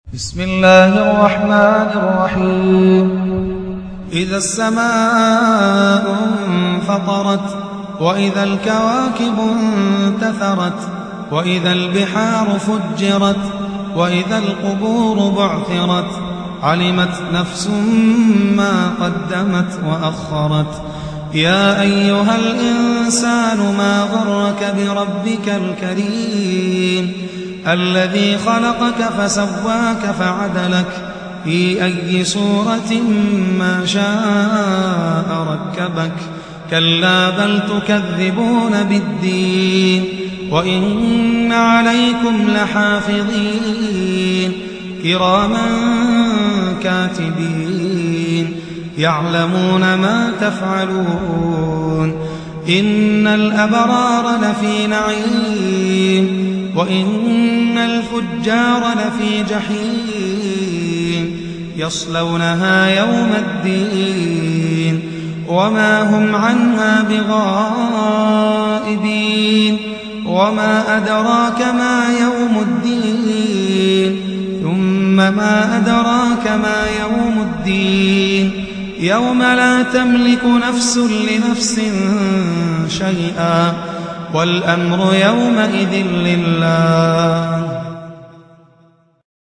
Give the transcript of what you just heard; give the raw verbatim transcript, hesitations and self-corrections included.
بسم الله الرحمن الرحيم. إذا السماء انفطرت وإذا الكواكب انتثرت وإذا البحار فجرت وإذا القبور بعثرت علمت نفس ما قدمت وأخرت. يا أيها الإنسان ما غرك بربك الكريم الذي خلقك فسواك فعدلك في أي صورة ما شاء ركبك. كلا بل تكذبون بالدين وإن عليكم لحافظين كراما كاتبين يعلمون ما تفعلون. إن الأبرار لفي نعيم وإن الفجار لفي جحيم يصلونها يوم الدين وما هم عنها بغائبين. وما أدراك ما يوم الدين ثم ما أدراك ما يوم الدين يوم لا تملك نفس لنفس شيئا والأمر يومئذ لله.